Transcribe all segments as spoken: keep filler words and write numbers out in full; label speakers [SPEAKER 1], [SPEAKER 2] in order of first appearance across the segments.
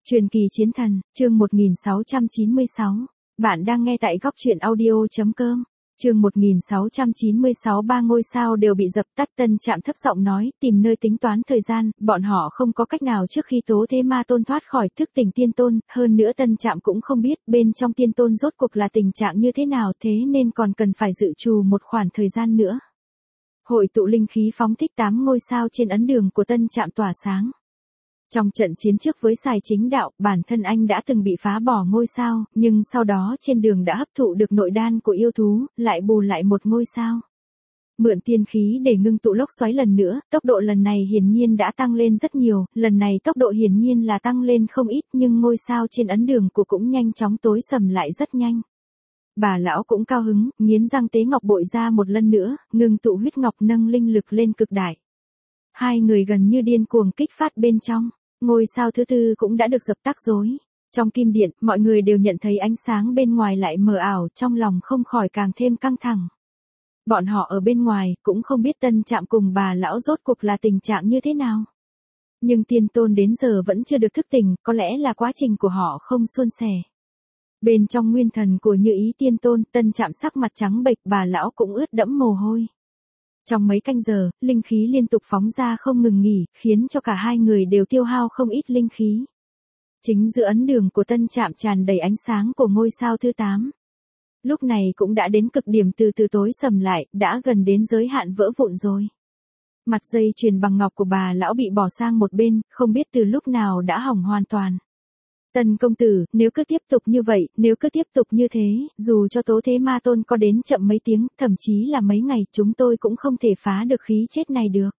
[SPEAKER 1] Truyền kỳ chiến thần, chương một nghìn sáu trăm chín mươi sáu. Bạn đang nghe tại góc truyện audio.com. Chương một nghìn sáu trăm chín mươi sáu. Ba ngôi sao đều bị dập tắt. Tân Trạm thấp giọng nói, tìm nơi tính toán thời gian, bọn họ không có cách nào trước khi Tố Thế Ma Tôn thoát khỏi thức tỉnh tiên tôn, hơn nữa Tân Trạm cũng không biết bên trong tiên tôn rốt cuộc là tình trạng như thế nào, thế nên còn cần phải dự trù một khoảng thời gian nữa. Hội tụ linh khí phóng thích tám ngôi sao trên ấn đường của Tân Trạm tỏa sáng. Trong trận chiến trước với Sài Chính Đạo, bản thân anh đã từng bị phá bỏ ngôi sao, nhưng sau đó trên đường đã hấp thụ được nội đan của yêu thú, lại bù lại một ngôi sao. Mượn tiên khí để ngưng tụ lốc xoáy lần nữa, tốc độ lần này hiển nhiên đã tăng lên rất nhiều, lần này tốc độ hiển nhiên là tăng lên không ít nhưng ngôi sao trên ấn đường của cũng nhanh chóng tối sầm lại rất nhanh. Bà lão cũng cao hứng, nghiến răng tế ngọc bội ra một lần nữa, ngưng tụ huyết ngọc nâng linh lực lên cực đại. Hai người gần như điên cuồng kích phát bên trong. Ngôi sao thứ tư cũng đã được dập tắt rồi. Trong kim điện, mọi người đều nhận thấy ánh sáng bên ngoài lại mờ ảo, trong lòng không khỏi càng thêm căng thẳng. Bọn họ ở bên ngoài, cũng không biết Tân Trạm cùng bà lão rốt cuộc là tình trạng như thế nào. Nhưng tiên tôn đến giờ vẫn chưa được thức tỉnh, có lẽ là quá trình của họ không suôn sẻ. Bên trong nguyên thần của Như Ý tiên tôn, Tân Trạm sắc mặt trắng bệch, bà lão cũng ướt đẫm mồ hôi. Trong mấy canh giờ, linh khí liên tục phóng ra không ngừng nghỉ, khiến cho cả hai người đều tiêu hao không ít linh khí. Chính giữa ấn đường của Tân Trạm tràn đầy ánh sáng của ngôi sao thứ tám. Lúc này cũng đã đến cực điểm, từ từ tối sầm lại, đã gần đến giới hạn vỡ vụn rồi. Mặt dây chuyền bằng ngọc của bà lão bị bỏ sang một bên, không biết từ lúc nào đã hỏng hoàn toàn. Tần công tử, nếu cứ tiếp tục như vậy, nếu cứ tiếp tục như thế, dù cho Tố Thế Ma Tôn có đến chậm mấy tiếng, thậm chí là mấy ngày, chúng tôi cũng không thể phá được khí chết này được.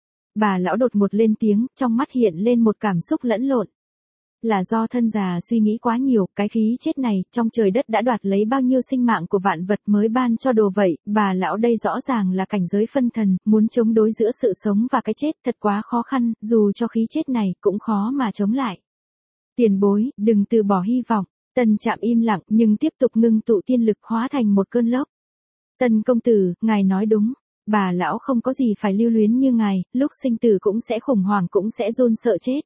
[SPEAKER 1] Bà lão đột ngột lên tiếng, trong mắt hiện lên một cảm xúc lẫn lộn. Là do thân già suy nghĩ quá nhiều, cái khí chết này, trong trời đất đã đoạt lấy bao nhiêu sinh mạng của vạn vật mới ban cho đồ vậy, bà lão đây rõ ràng là cảnh giới phân thần, muốn chống đối giữa sự sống và cái chết thật quá khó khăn, dù cho khí chết này, cũng khó mà chống lại. Tiền bối, đừng từ bỏ hy vọng. Tân Trạm im lặng nhưng tiếp tục ngưng tụ tiên lực hóa thành một cơn lốc. Tân công tử, ngài nói đúng. Bà lão không có gì phải lưu luyến như ngài, lúc sinh tử cũng sẽ khủng hoảng, cũng sẽ run sợ chết.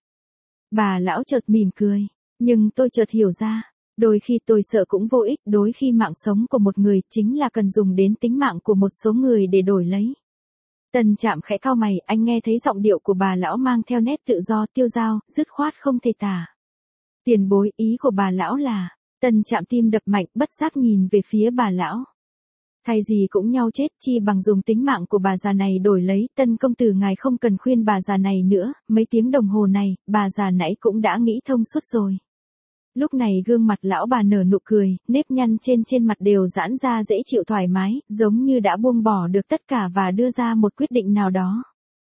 [SPEAKER 1] Bà lão chợt mỉm cười. Nhưng tôi chợt hiểu ra. Đôi khi tôi sợ cũng vô ích, đối khi mạng sống của một người chính là cần dùng đến tính mạng của một số người để đổi lấy. Tân Trạm khẽ cau mày, anh nghe thấy giọng điệu của bà lão mang theo nét tự do, tiêu dao, dứt khoát không thể tả. Tiền bối, ý của bà lão là, Tân Trạm tim đập mạnh, bất giác nhìn về phía bà lão. Thay gì cũng nhau chết, chi bằng dùng tính mạng của bà già này đổi lấy. Tân công tử, ngài không cần khuyên bà già này nữa, mấy tiếng đồng hồ này, bà già nãy cũng đã nghĩ thông suốt rồi. Lúc này gương mặt lão bà nở nụ cười, nếp nhăn trên trên mặt đều giãn ra dễ chịu thoải mái, giống như đã buông bỏ được tất cả và đưa ra một quyết định nào đó.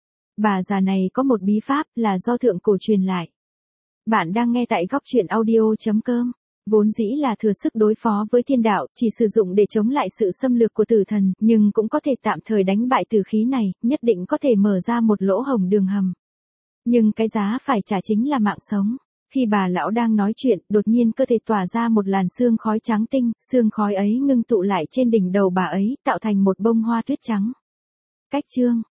[SPEAKER 1] Bà già này có một bí pháp là do thượng cổ truyền lại. Bạn đang nghe tại góc truyện audio.com. Vốn dĩ là thừa sức đối phó với thiên đạo, chỉ sử dụng để chống lại sự xâm lược của tử thần, nhưng cũng có thể tạm thời đánh bại tử khí này, nhất định có thể mở ra một lỗ hổng đường hầm. Nhưng cái giá phải trả chính là mạng sống. Khi bà lão đang nói chuyện, đột nhiên cơ thể tỏa ra một làn sương khói trắng tinh, sương khói ấy ngưng tụ lại trên đỉnh đầu bà ấy, tạo thành một bông hoa tuyết trắng. Cách chương